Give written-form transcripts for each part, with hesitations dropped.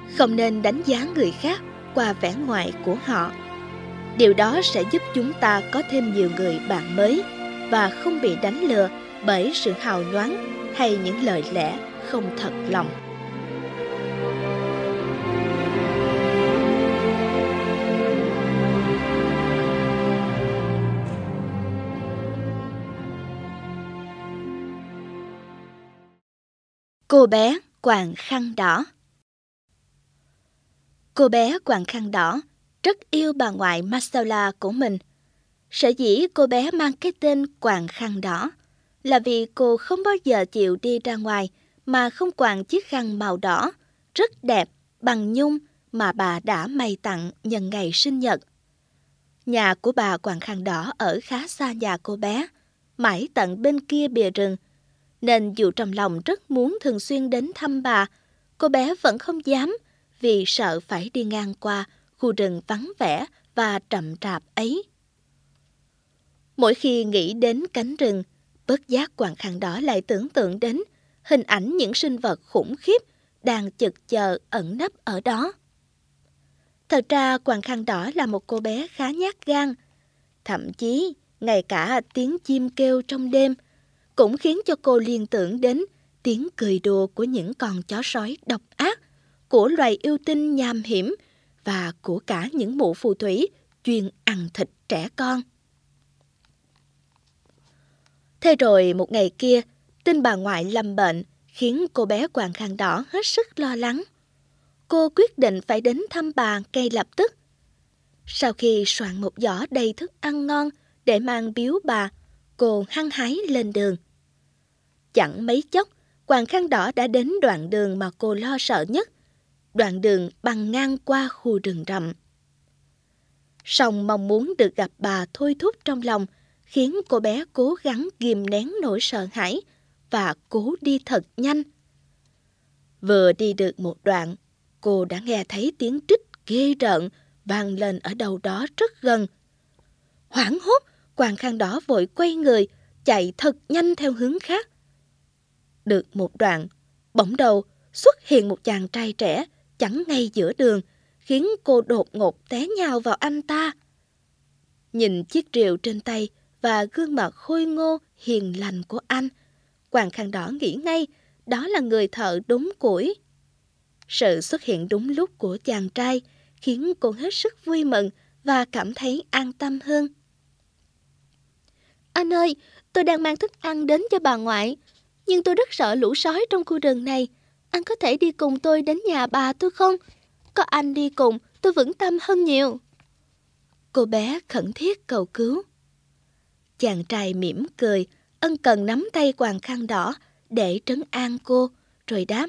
Không nên đánh giá người khác qua vẻ ngoài của họ. Điều đó sẽ giúp chúng ta có thêm nhiều người bạn mới và không bị đánh lừa bởi sự hào nhoáng hay những lời lẽ không thật lòng. Cô bé quàng khăn đỏ. Cô bé quàng khăn đỏ rất yêu bà ngoại Marcella của mình. Sở dĩ cô bé mang cái tên quàng khăn đỏ là vì cô không bao giờ chịu đi ra ngoài mà không quàng chiếc khăn màu đỏ rất đẹp bằng nhung mà bà đã may tặng nhân ngày sinh nhật. Nhà của bà quàng khăn đỏ ở khá xa nhà cô bé, mãi tận bên kia bìa rừng, nên dù trong lòng rất muốn thường xuyên đến thăm bà, cô bé vẫn không dám vì sợ phải đi ngang qua khu rừng vắng vẻ và rậm rạp ấy. Mỗi khi nghĩ đến cánh rừng, bất giác quàng khăn đỏ lại tưởng tượng đến hình ảnh những sinh vật khủng khiếp đang chực chờ ẩn nấp ở đó. Thật ra quàng khăn đỏ là một cô bé khá nhát gan. Thậm chí, ngay cả tiếng chim kêu trong đêm cũng khiến cho cô liên tưởng đến tiếng cười đùa của những con chó sói độc ác, của loài yêu tinh nham hiểm và của cả những mụ phù thủy chuyên ăn thịt trẻ con. Thế rồi một ngày kia, tin bà ngoại lâm bệnh khiến cô bé quàng khăn đỏ hết sức lo lắng. Cô quyết định phải đến thăm bà ngay lập tức. Sau khi soạn một giỏ đầy thức ăn ngon để mang biếu bà, cô hăng hái lên đường. Chẳng mấy chốc, quàng khăn đỏ đã đến đoạn đường mà cô lo sợ nhất, đoạn đường băng ngang qua khu rừng rậm. Song mong muốn được gặp bà thôi thúc trong lòng, khiến cô bé cố gắng kìm nén nỗi sợ hãi và cố đi thật nhanh. Vừa đi được một đoạn, cô đã nghe thấy tiếng trích ghê rợn vang lên ở đâu đó rất gần. Hoảng hốt, quàng khăn đỏ vội quay người, chạy thật nhanh theo hướng khác. Được một đoạn, bỗng đầu xuất hiện một chàng trai trẻ chắn ngay giữa đường, khiến cô đột ngột té nhào vào anh ta. Nhìn chiếc rìu trên tay và gương mặt khôi ngô hiền lành của anh, quàng khăn đỏ nghĩ ngay đó là người thợ đốn củi. Sự xuất hiện đúng lúc của chàng trai khiến cô hết sức vui mừng và cảm thấy an tâm hơn. Anh ơi, tôi đang mang thức ăn đến cho bà ngoại, nhưng tôi rất sợ lũ sói trong khu rừng này. Anh có thể đi cùng tôi đến nhà bà tôi không? Có anh đi cùng, tôi vững tâm hơn nhiều. Cô bé khẩn thiết cầu cứu. Chàng trai mỉm cười, ân cần nắm tay quàng khăn đỏ để trấn an cô, rồi đáp.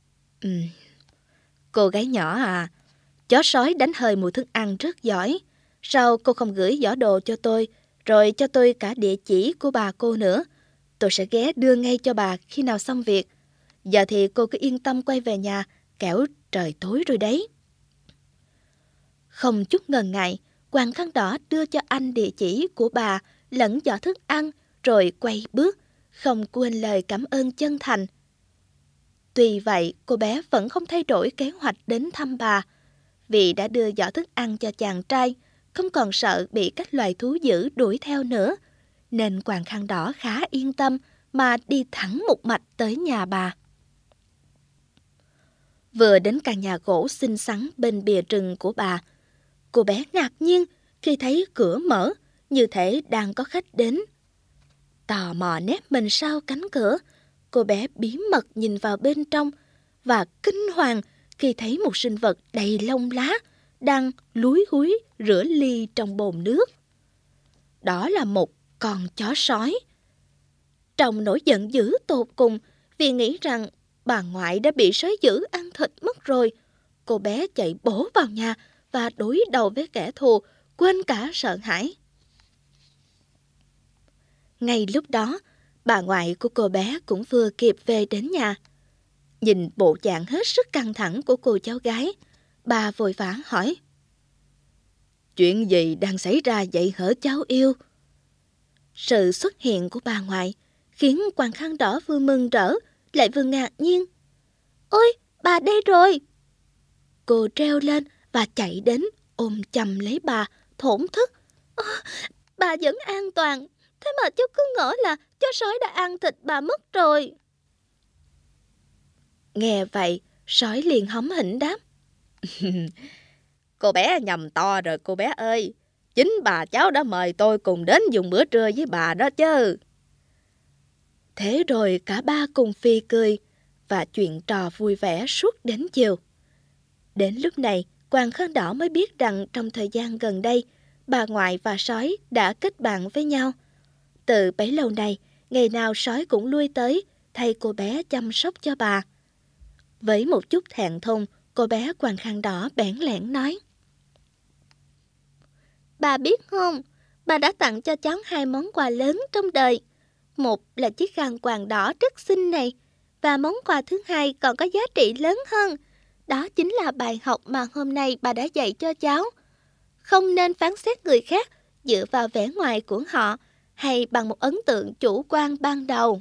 Cô gái nhỏ à, chó sói đánh hơi mùi thức ăn rất giỏi. Sao cô không gửi giỏ đồ cho tôi, rồi cho tôi cả địa chỉ của bà cô nữa? Tôi sẽ ghé đưa ngay cho bà khi nào xong việc. Giờ thì cô cứ yên tâm quay về nhà, kẻo trời tối rồi đấy. Không chút ngần ngại, quàng khăn đỏ đưa cho anh địa chỉ của bà lẫn giỏ thức ăn, rồi quay bước, không quên lời cảm ơn chân thành. Tuy vậy, cô bé vẫn không thay đổi kế hoạch đến thăm bà, vì đã đưa giỏ thức ăn cho chàng trai, không còn sợ bị các loài thú dữ đuổi theo nữa, nên quàng khăn đỏ khá yên tâm mà đi thẳng một mạch tới nhà bà. Vừa đến căn nhà gỗ xinh xắn bên bìa rừng của bà, cô bé ngạc nhiên khi thấy cửa mở, như thể đang có khách đến. Tò mò nép mình sau cánh cửa, cô bé bí mật nhìn vào bên trong và kinh hoàng khi thấy một sinh vật đầy lông lá đang lúi húi rửa ly trong bồn nước. Đó là một con chó sói. Trong nỗi giận dữ tột cùng vì nghĩ rằng bà ngoại đã bị sói dữ ăn thịt mất rồi, cô bé chạy bổ vào nhà và đối đầu với kẻ thù, quên cả sợ hãi. Ngay lúc đó, bà ngoại của cô bé cũng vừa kịp về đến nhà. Nhìn bộ dạng hết sức căng thẳng của cô cháu gái, bà vội vã hỏi. Chuyện gì đang xảy ra vậy hả cháu yêu? Sự xuất hiện của bà ngoại khiến quàng khăn đỏ vừa mừng rỡ lại vừa ngạc nhiên. Ôi, bà đây rồi! Cô reo lên và chạy đến ôm chầm lấy bà, thổn thức. Bà vẫn an toàn, thế mà cháu cứ ngỡ là chó sói đã ăn thịt bà mất rồi. Nghe vậy, sói liền hóm hỉnh đáp. Cô bé nhầm to rồi cô bé ơi. Chính bà cháu đã mời tôi cùng đến dùng bữa trưa với bà đó chứ. Thế rồi cả ba cùng phì cười và chuyện trò vui vẻ suốt đến chiều. Đến lúc này, Quàng Khăn Đỏ mới biết rằng trong thời gian gần đây, bà ngoại và sói đã kết bạn với nhau. Từ bấy lâu nay, ngày nào sói cũng lui tới thay cô bé chăm sóc cho bà. Với một chút thẹn thùng, cô bé Quàng Khăn Đỏ bẽn lẽn nói. Bà biết không, bà đã tặng cho cháu 2 món quà lớn trong đời. Một là chiếc khăn quàng đỏ rất xinh này, và món quà thứ hai còn có giá trị lớn hơn. Đó chính là bài học mà hôm nay bà đã dạy cho cháu. Không nên phán xét người khác dựa vào vẻ ngoài của họ hay bằng một ấn tượng chủ quan ban đầu.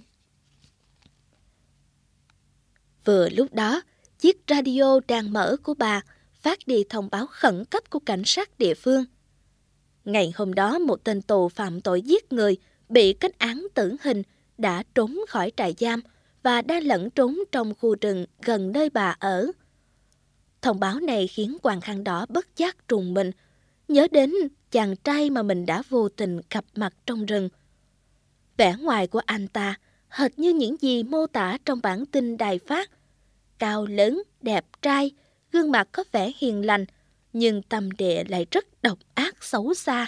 Vừa lúc đó, chiếc radio đang mở của bà phát đi thông báo khẩn cấp của cảnh sát địa phương. Ngày hôm đó, một tên tù phạm tội giết người bị kết án tử hình đã trốn khỏi trại giam và đang lẩn trốn trong khu rừng gần nơi bà ở. Thông báo này khiến Quàng Khăn Đỏ bất giác trùng mình, nhớ đến chàng trai mà mình đã vô tình gặp mặt trong rừng. Vẻ ngoài của anh ta hệt như những gì mô tả trong bản tin đài phát. Cao lớn, đẹp trai, gương mặt có vẻ hiền lành, nhưng tâm địa lại rất độc ác xấu xa.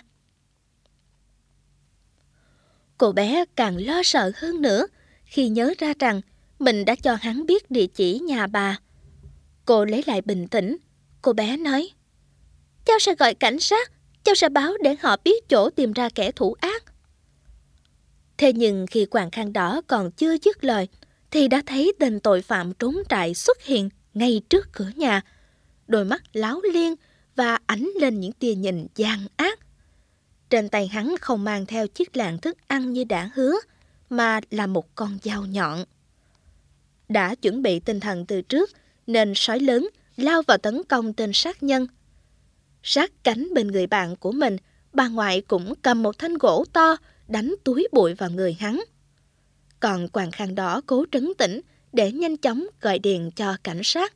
Cô bé càng lo sợ hơn nữa khi nhớ ra rằng mình đã cho hắn biết địa chỉ nhà bà. Cô lấy lại bình tĩnh, cô bé nói, cháu sẽ gọi cảnh sát, cháu sẽ báo để họ biết chỗ tìm ra kẻ thủ ác. Thế nhưng khi Quàng Khăn Đỏ còn chưa dứt lời, thì đã thấy tên tội phạm trốn trại xuất hiện ngay trước cửa nhà. Đôi mắt láo liên và ánh lên những tia nhìn gian ác. Trên tay hắn không mang theo chiếc lạng thức ăn như đã hứa, mà là một con dao nhọn. Đã chuẩn bị tinh thần từ trước, nên sói lớn lao vào tấn công tên sát nhân. Sát cánh bên người bạn của mình, bà ngoại cũng cầm một thanh gỗ to đánh túi bụi vào người hắn. Còn Quàng Khăn Đỏ cố trấn tĩnh để nhanh chóng gọi điện cho cảnh sát.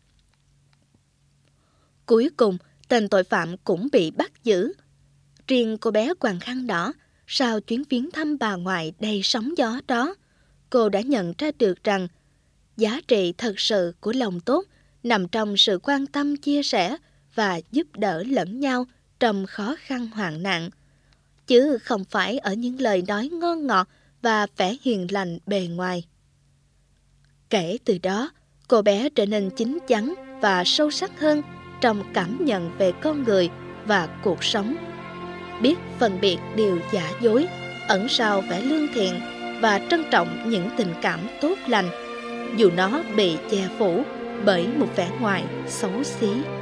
Cuối cùng, tên tội phạm cũng bị bắt giữ. Riêng cô bé Quàng Khăn Đỏ, sau chuyến viếng thăm bà ngoại đầy sóng gió đó, cô đã nhận ra được rằng giá trị thật sự của lòng tốt nằm trong sự quan tâm chia sẻ và giúp đỡ lẫn nhau trong khó khăn hoạn nạn, chứ không phải ở những lời nói ngon ngọt và vẻ hiền lành bề ngoài. Kể từ đó, cô bé trở nên chín chắn và sâu sắc hơn trong cảm nhận về con người và cuộc sống, biết phân biệt điều giả dối, ẩn sau vẻ lương thiện và trân trọng những tình cảm tốt lành, dù nó bị che phủ bởi một vẻ ngoài xấu xí.